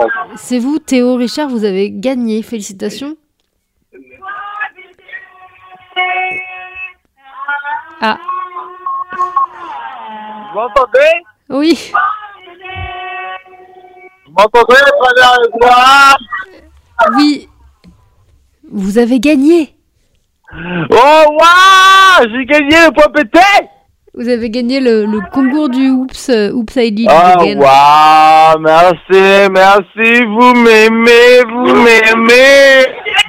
C'est vous, Théo Richard, vous avez gagné. Félicitations. Ah. Vous m'entendez? Oui. Vous m'entendez à travers le bois? Oui. Vous avez gagné. Oh, waouh! J'ai gagné le point pété! Vous avez gagné le concours du Oops I Did It Oh, Again. waouh! Merci, vous m'aimez!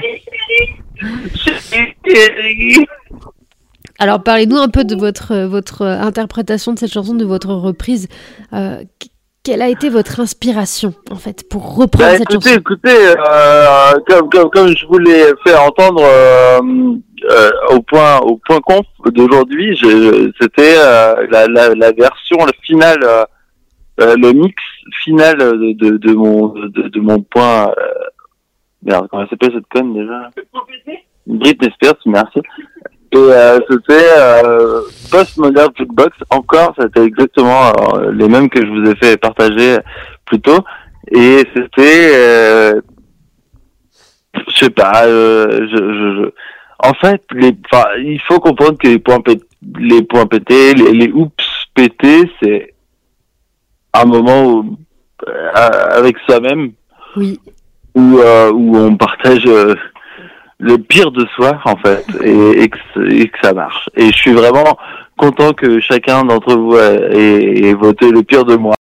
Chérie. Alors, parlez-nous un peu de votre interprétation de cette chanson, de votre reprise. Quelle a été votre inspiration, en fait, pour reprendre cette chanson? Écoutez, comme je vous l'ai fait entendre au point conf d'aujourd'hui, c'était la version, le final, le mix final de mon point. Merde, comment elle s'appelle cette conne déjà? Britney Spears, merci. Et c'était Postmodern Jukebox. Encore, c'était exactement les mêmes que je vous ai fait partager plus tôt. Et c'était, je sais pas, en fait, il faut comprendre que les points pétés, les oups pétés, c'est un moment où, avec soi-même. Oui. Où on partage le pire de soi, en fait, et que ça marche. Et je suis vraiment content que chacun d'entre vous ait voté le pire de moi.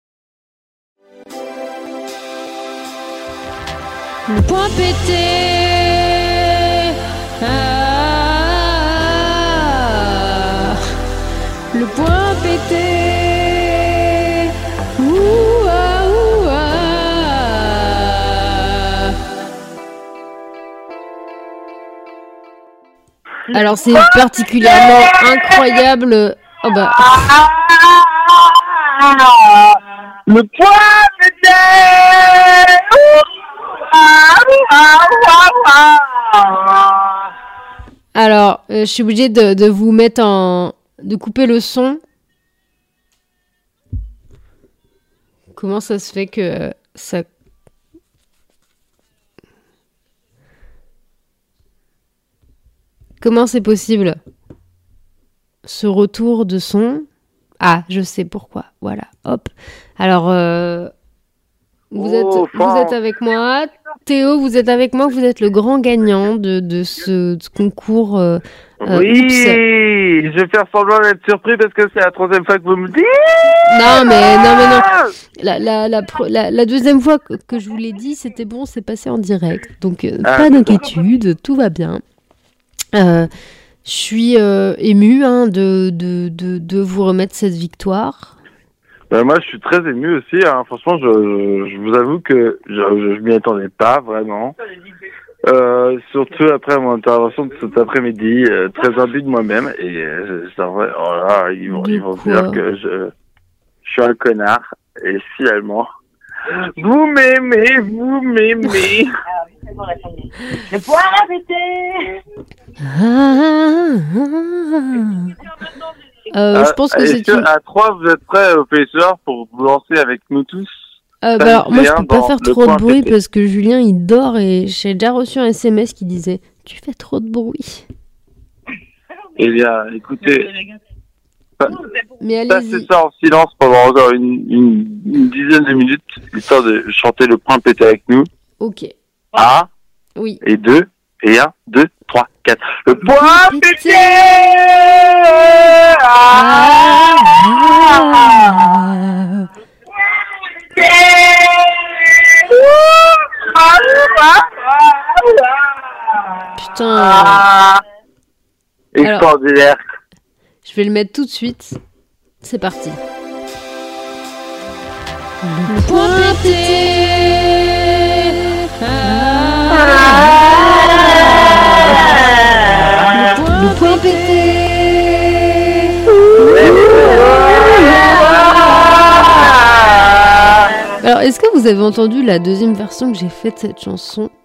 Le point pété. Le point pété. Alors c'est particulièrement incroyable. Oh bah. Le point pété. Alors je suis obligée de vous mettre de couper le son. Comment ça se fait que ça... Comment c'est possible? Ce retour de son... Ah, je sais pourquoi. Voilà, hop. Alors, vous êtes avec moi. Théo, vous êtes avec moi. Vous êtes le grand gagnant de ce concours. Oui, Oops. Je vais faire semblant d'être surpris parce que c'est la troisième fois que vous me dites. Non. La deuxième fois que je vous l'ai dit, c'était bon, c'est passé en direct. Donc, pas d'inquiétude, tout va bien. Je suis émue de vous remettre cette victoire. Moi, je suis très ému aussi. Hein. Franchement, je vous avoue que je m'y attendais pas vraiment. Surtout après mon intervention de cet après-midi, très imbu de moi-même. Et c'est vrai, oh là, ils vont dire que je suis un connard. Et finalement, vous m'aimez. Le point pété. Je pense que c'est à 3, vous êtes prêts, professeur, pour vous lancer avec nous tous? Alors, moi, je peux pas faire trop de bruit parce que Julien, il dort et j'ai déjà reçu un SMS qui disait « Tu fais trop de bruit ». Eh bien, écoutez, mais passez ça en silence pendant encore une dizaine de minutes, histoire de chanter le point pété avec nous. Ok. A, oui. Et 2, et 1, 2, 3, 4. Le point pété. Putain. Extraordinaire. Alors, je vais le mettre tout de suite. C'est parti. Le point pété. Le point pété. Alors, est-ce que vous avez entendu la deuxième version que j'ai faite de cette chanson?